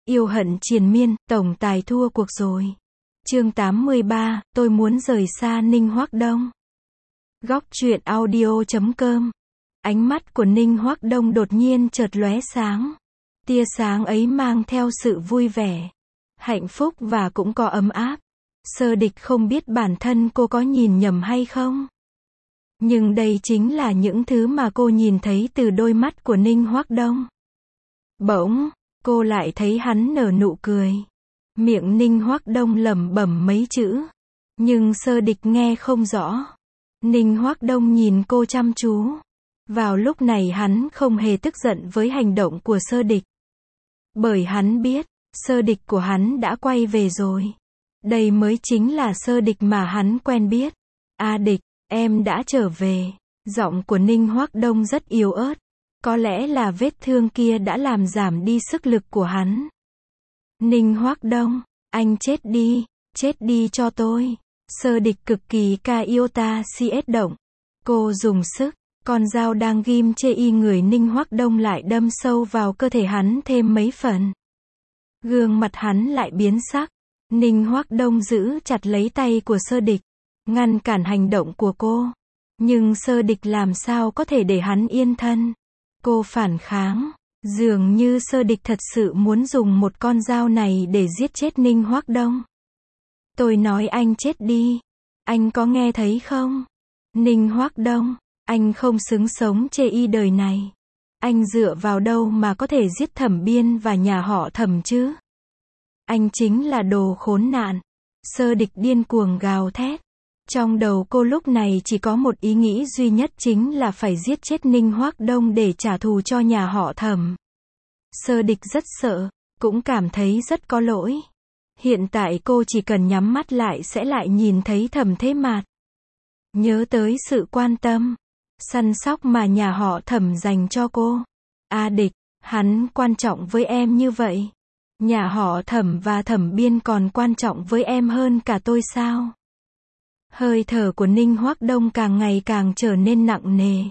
Yêu hận triền miên, tổng tài thua cuộc rồi. Chương 83, tôi muốn rời xa Ninh Hoắc Đông. Góc truyện audio.com. Ánh mắt của Ninh Hoắc Đông đột nhiên chợt lóe sáng. Tia sáng ấy mang theo sự vui vẻ, hạnh phúc và cũng có ấm áp. Sơ Địch không biết bản thân cô có nhìn nhầm hay không. Nhưng đây chính là những thứ mà cô nhìn thấy từ đôi mắt của Ninh Hoắc Đông. Bỗng, cô lại thấy hắn nở nụ cười. Miệng Ninh Hoắc Đông lẩm bẩm mấy chữ, nhưng Sơ Địch nghe không rõ. Ninh Hoắc Đông nhìn cô chăm chú. Vào lúc này hắn không hề tức giận với hành động của Sơ Địch. Bởi hắn biết, Sơ Địch của hắn đã quay về rồi. Đây mới chính là Sơ Địch mà hắn quen biết. A Địch, em đã trở về. Giọng của Ninh Hoắc Đông rất yếu ớt. Có lẽ là vết thương kia đã làm giảm đi sức lực của hắn. Ninh Hoắc Đông, anh chết đi cho tôi. Sơ Địch cực kỳ ca iota cs động. Cô dùng sức, con dao đang ghim chê y người Ninh Hoắc Đông lại đâm sâu vào cơ thể hắn thêm mấy phần. Gương mặt hắn lại biến sắc. Ninh Hoắc Đông giữ chặt lấy tay của Sơ Địch, ngăn cản hành động của cô. Nhưng Sơ Địch làm sao có thể để hắn yên thân. Cô phản kháng. Dường như Sơ Địch thật sự muốn dùng một con dao này để giết chết Ninh Hoắc Đông. Tôi nói anh chết đi. Anh có nghe thấy không? Ninh Hoắc Đông, anh không xứng sống chê y đời này. Anh dựa vào đâu mà có thể giết Thẩm Biên và nhà họ Thẩm chứ? Anh chính là đồ khốn nạn. Sơ Địch điên cuồng gào thét. Trong đầu cô lúc này chỉ có một ý nghĩ duy nhất, chính là phải giết chết Ninh Hoắc Đông để trả thù cho nhà họ Thẩm. Sơ Địch rất sợ, cũng cảm thấy rất có lỗi. Hiện tại cô chỉ cần nhắm mắt lại sẽ lại nhìn thấy Thẩm Thế Mạt. Nhớ tới sự quan tâm, săn sóc mà nhà họ Thẩm dành cho cô. A Địch, hắn quan trọng với em như vậy. Nhà họ Thẩm và Thẩm Biên còn quan trọng với em hơn cả tôi sao? Hơi thở của Ninh Hoắc Đông càng ngày càng trở nên nặng nề.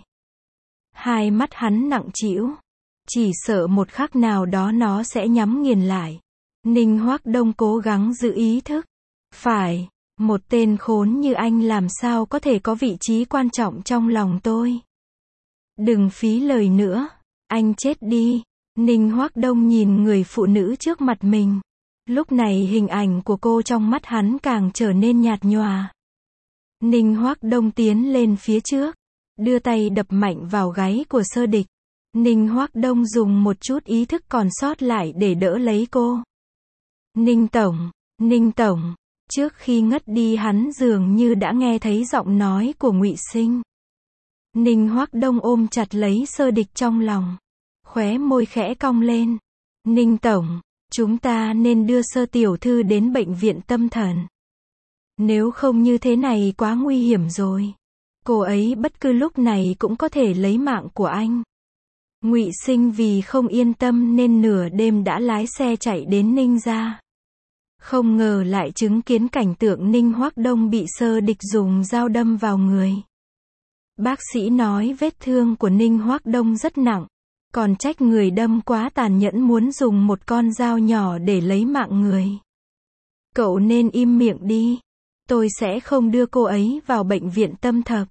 Hai mắt hắn nặng trĩu. Chỉ sợ một khắc nào đó nó sẽ nhắm nghiền lại. Ninh Hoắc Đông cố gắng giữ ý thức. Phải, một tên khốn như anh làm sao có thể có vị trí quan trọng trong lòng tôi. Đừng phí lời nữa, anh chết đi. Ninh Hoắc Đông nhìn người phụ nữ trước mặt mình. Lúc này hình ảnh của cô trong mắt hắn càng trở nên nhạt nhòa. Ninh Hoắc Đông tiến lên phía trước, đưa tay đập mạnh vào gáy của Sơ Địch. Ninh Hoắc Đông dùng một chút ý thức còn sót lại để đỡ lấy cô. Ninh Tổng, trước khi ngất đi hắn dường như đã nghe thấy giọng nói của Ngụy Sinh. Ninh Hoắc Đông ôm chặt lấy Sơ Địch trong lòng, khóe môi khẽ cong lên. Ninh Tổng, chúng ta nên đưa Sơ tiểu thư đến bệnh viện tâm thần. Nếu không như thế này quá nguy hiểm rồi. Cô ấy bất cứ lúc này cũng có thể lấy mạng của anh. Ngụy Sinh vì không yên tâm nên nửa đêm đã lái xe chạy đến Ninh gia. Không ngờ lại chứng kiến cảnh tượng Ninh Hoắc Đông bị Sơ Địch dùng dao đâm vào người. Bác sĩ nói vết thương của Ninh Hoắc Đông rất nặng, còn trách người đâm quá tàn nhẫn, muốn dùng một con dao nhỏ để lấy mạng người. Cậu nên im miệng đi. Tôi sẽ không đưa cô ấy vào bệnh viện tâm thần.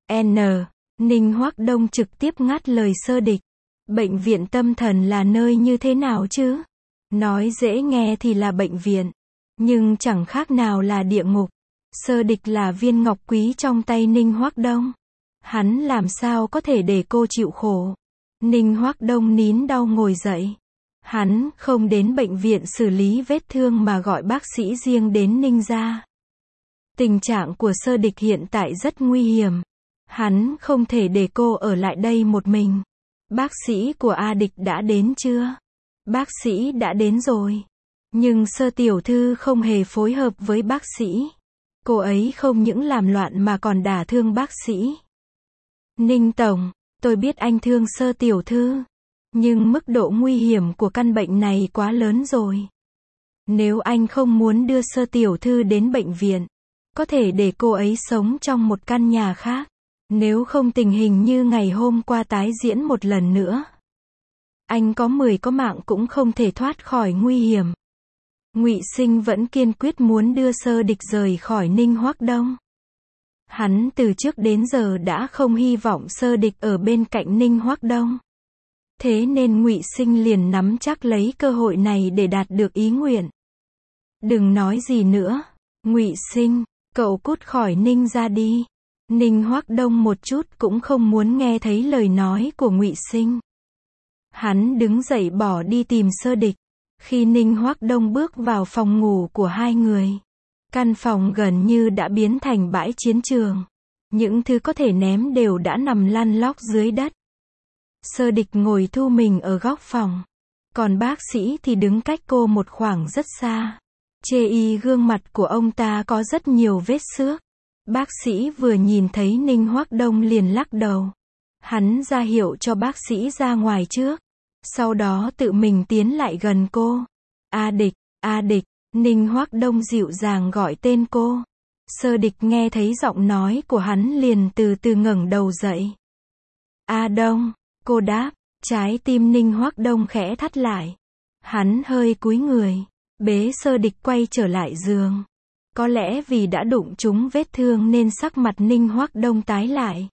Ninh Hoắc Đông trực tiếp ngắt lời Sơ Địch. Bệnh viện tâm thần là nơi như thế nào chứ? Nói dễ nghe thì là bệnh viện, nhưng chẳng khác nào là địa ngục. Sơ Địch là viên ngọc quý trong tay Ninh Hoắc Đông. Hắn làm sao có thể để cô chịu khổ? Ninh Hoắc Đông nín đau ngồi dậy. Hắn không đến bệnh viện xử lý vết thương mà gọi bác sĩ riêng đến Ninh gia. Tình trạng của Sơ Địch hiện tại rất nguy hiểm. Hắn không thể để cô ở lại đây một mình. Bác sĩ của A Địch đã đến chưa? Bác sĩ đã đến rồi. Nhưng Sơ tiểu thư không hề phối hợp với bác sĩ. Cô ấy không những làm loạn mà còn đả thương bác sĩ. Ninh Tổng, tôi biết anh thương Sơ tiểu thư. Nhưng mức độ nguy hiểm của căn bệnh này quá lớn rồi. Nếu anh không muốn đưa Sơ tiểu thư đến bệnh viện, có thể để cô ấy sống trong một căn nhà khác. Nếu không tình hình như ngày hôm qua tái diễn một lần nữa. Anh có 10 có mạng cũng không thể thoát khỏi nguy hiểm. Ngụy Sinh vẫn kiên quyết muốn đưa Sơ Địch rời khỏi Ninh Hoắc Đông. Hắn từ trước đến giờ đã không hy vọng Sơ Địch ở bên cạnh Ninh Hoắc Đông. Thế nên Ngụy Sinh liền nắm chắc lấy cơ hội này để đạt được ý nguyện. Đừng nói gì nữa, Ngụy Sinh, cậu cút khỏi Ninh ra đi. Ninh Hoắc Đông một chút cũng không muốn nghe thấy lời nói của Ngụy Sinh. Hắn đứng dậy bỏ đi tìm Sơ Địch. Khi Ninh Hoắc Đông bước vào phòng ngủ của hai người, căn phòng gần như đã biến thành bãi chiến trường. Những thứ có thể ném đều đã nằm lăn lóc dưới đất. Sơ Địch ngồi thu mình ở góc phòng. Còn bác sĩ thì đứng cách cô một khoảng rất xa. Chê y gương mặt của ông ta có rất nhiều vết xước. Bác sĩ vừa nhìn thấy Ninh Hoắc Đông liền lắc đầu. Hắn ra hiệu cho bác sĩ ra ngoài trước. Sau đó tự mình tiến lại gần cô. A Địch, Ninh Hoắc Đông dịu dàng gọi tên cô. Sơ Địch nghe thấy giọng nói của hắn liền từ từ ngẩng đầu dậy. A Đông, cô đáp, trái tim Ninh Hoắc Đông khẽ thắt lại. Hắn hơi cúi người, bế Sơ Địch quay trở lại giường. Có lẽ vì đã đụng trúng vết thương nên sắc mặt Ninh Hoắc Đông tái lại.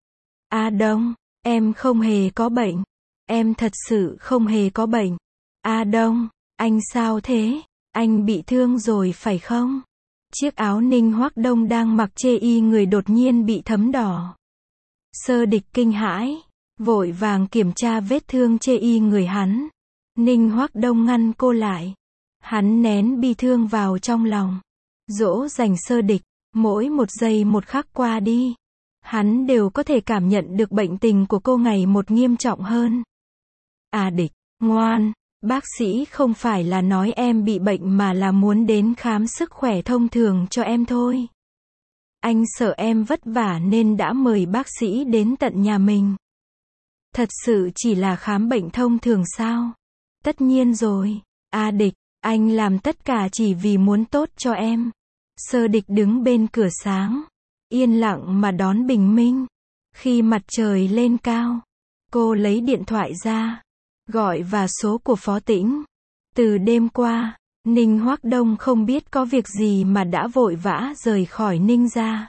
A Đông, em không hề có bệnh. Em thật sự không hề có bệnh. A Đông, anh sao thế? Anh bị thương rồi phải không? Chiếc áo Ninh Hoắc Đông đang mặc chê y người đột nhiên bị thấm đỏ. Sơ Địch kinh hãi, vội vàng kiểm tra vết thương chê y người hắn. Ninh Hoắc Đông ngăn cô lại. Hắn nén bi thương vào trong lòng. Dỗ dành Sơ Địch, mỗi một giây một khắc qua đi. Hắn đều có thể cảm nhận được bệnh tình của cô ngày một nghiêm trọng hơn. A Địch, ngoan, bác sĩ không phải là nói em bị bệnh mà là muốn đến khám sức khỏe thông thường cho em thôi. Anh sợ em vất vả nên đã mời bác sĩ đến tận nhà mình. Thật sự chỉ là khám bệnh thông thường sao? Tất nhiên rồi, A Địch, anh làm tất cả chỉ vì muốn tốt cho em. Sơ Địch đứng bên cửa sáng, yên lặng mà đón bình minh. Khi mặt trời lên cao, cô lấy điện thoại ra, gọi vào số của Phó Tĩnh. Từ đêm qua, Ninh Hoắc Đông không biết có việc gì mà đã vội vã rời khỏi Ninh gia.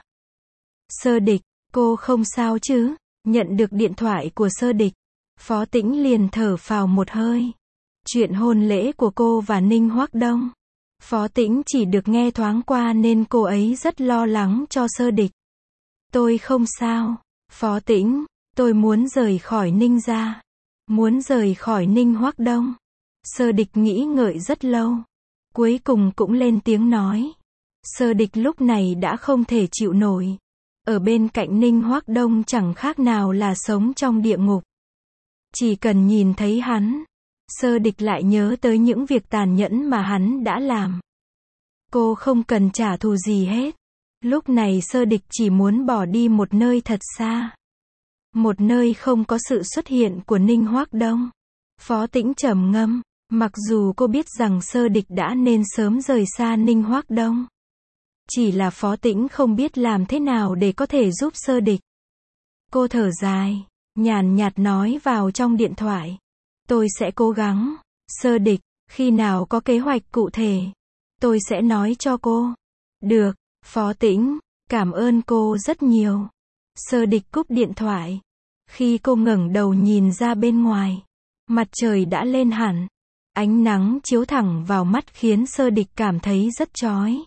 Sơ Địch, cô không sao chứ? Nhận được điện thoại của Sơ Địch, Phó Tĩnh liền thở phào một hơi. Chuyện hôn lễ của cô và Ninh Hoắc Đông, Phó Tĩnh chỉ được nghe thoáng qua nên cô ấy rất lo lắng cho Sơ Địch. Tôi không sao, Phó Tĩnh, tôi muốn rời khỏi Ninh gia. Muốn rời khỏi Ninh Hoắc Đông. Sơ Địch nghĩ ngợi rất lâu. Cuối cùng cũng lên tiếng nói. Sơ Địch lúc này đã không thể chịu nổi. Ở bên cạnh Ninh Hoắc Đông chẳng khác nào là sống trong địa ngục. Chỉ cần nhìn thấy hắn, Sơ Địch lại nhớ tới những việc tàn nhẫn mà hắn đã làm. Cô không cần trả thù gì hết. Lúc này Sơ Địch chỉ muốn bỏ đi một nơi thật xa. Một nơi không có sự xuất hiện của Ninh Hoắc Đông. Phó Tĩnh trầm ngâm, mặc dù cô biết rằng Sơ Địch đã nên sớm rời xa Ninh Hoắc Đông. Chỉ là Phó Tĩnh không biết làm thế nào để có thể giúp Sơ Địch. Cô thở dài, nhàn nhạt nói vào trong điện thoại. Tôi sẽ cố gắng. Sơ Địch, khi nào có kế hoạch cụ thể, tôi sẽ nói cho cô. Được, Phó Tĩnh, cảm ơn cô rất nhiều. Sơ Địch cúp điện thoại. Khi cô ngẩng đầu nhìn ra bên ngoài, mặt trời đã lên hẳn. Ánh nắng chiếu thẳng vào mắt khiến Sơ Địch cảm thấy rất chói.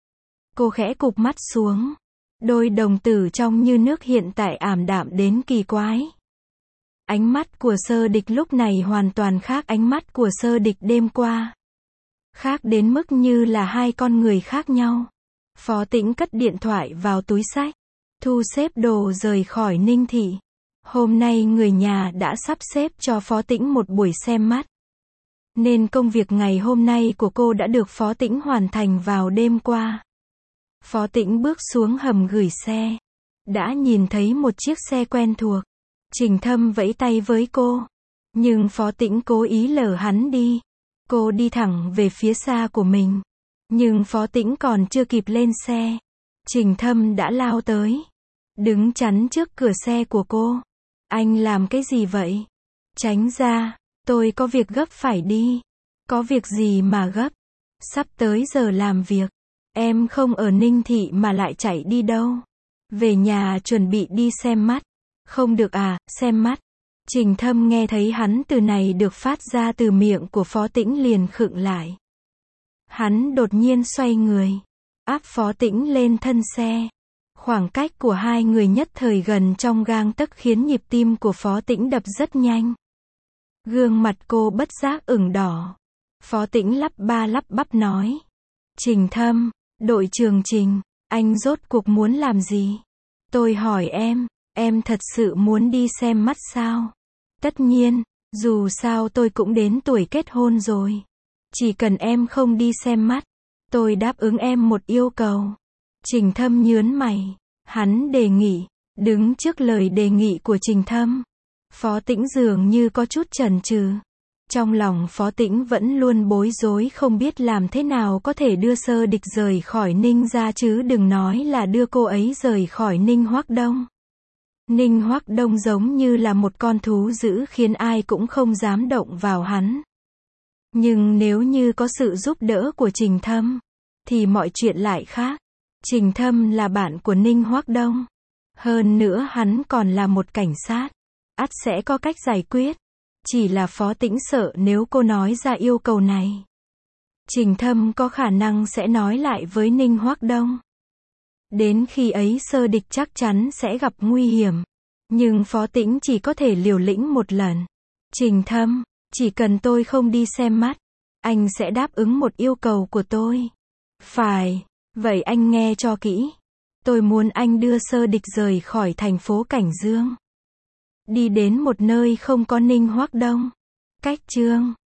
Cô khẽ cụp mắt xuống. Đôi đồng tử trong như nước hiện tại ảm đạm đến kỳ quái. Ánh mắt của Sơ Địch lúc này hoàn toàn khác ánh mắt của Sơ Địch đêm qua. Khác đến mức như là hai con người khác nhau. Phó Tĩnh cất điện thoại vào túi xách, thu xếp đồ rời khỏi Ninh thị. Hôm nay người nhà đã sắp xếp cho Phó Tĩnh một buổi xem mắt. Nên công việc ngày hôm nay của cô đã được Phó Tĩnh hoàn thành vào đêm qua. Phó Tĩnh bước xuống hầm gửi xe. Đã nhìn thấy một chiếc xe quen thuộc. Trình Thâm vẫy tay với cô. Nhưng Phó Tĩnh cố ý lờ hắn đi. Cô đi thẳng về phía xa của mình. Nhưng Phó Tĩnh còn chưa kịp lên xe. Trình Thâm đã lao tới. Đứng chắn trước cửa xe của cô. Anh làm cái gì vậy? Tránh ra. Tôi có việc gấp phải đi. Có việc gì mà gấp? Sắp tới giờ làm việc. Em không ở Ninh Thị mà lại chạy đi đâu? Về nhà chuẩn bị đi xem mắt. Không được à, xem mắt. Trình Thâm nghe thấy hắn từ này được phát ra từ miệng của Phó Tĩnh liền khựng lại. Hắn đột nhiên xoay người, áp Phó Tĩnh lên thân xe. Khoảng cách của hai người nhất thời gần trong gang tấc khiến nhịp tim của Phó Tĩnh đập rất nhanh. Gương mặt cô bất giác ửng đỏ. Phó Tĩnh lắp ba lắp bắp nói. Trình Thâm, đội trưởng Trình, anh rốt cuộc muốn làm gì? Tôi hỏi em thật sự muốn đi xem mắt sao? Tất nhiên, dù sao tôi cũng đến tuổi kết hôn rồi. Chỉ cần em không đi xem mắt, tôi đáp ứng em một yêu cầu. Trình Thâm nhướng mày, hắn đề nghị, đứng trước lời đề nghị của Trình Thâm. Phó Tĩnh dường như có chút chần chừ. Trong lòng Phó Tĩnh vẫn luôn bối rối không biết làm thế nào có thể đưa Sơ Địch rời khỏi Ninh gia chứ đừng nói là đưa cô ấy rời khỏi Ninh Hoắc Đông. Ninh Hoắc Đông giống như là một con thú dữ khiến ai cũng không dám động vào hắn. Nhưng nếu như có sự giúp đỡ của Trình Thâm, thì mọi chuyện lại khác. Trình Thâm là bạn của Ninh Hoắc Đông. Hơn nữa hắn còn là một cảnh sát. Ắt sẽ có cách giải quyết. Chỉ là Phó Tĩnh sợ nếu cô nói ra yêu cầu này, Trình Thâm có khả năng sẽ nói lại với Ninh Hoắc Đông. Đến khi ấy Sơ Địch chắc chắn sẽ gặp nguy hiểm. Nhưng Phó Tĩnh chỉ có thể liều lĩnh một lần. Trình Thâm, chỉ cần tôi không đi xem mắt, anh sẽ đáp ứng một yêu cầu của tôi. Phải, vậy anh nghe cho kỹ. Tôi muốn anh đưa Sơ Địch rời khỏi thành phố Cảnh Dương. Đi đến một nơi không có Ninh Hoắc Đông. Cách chương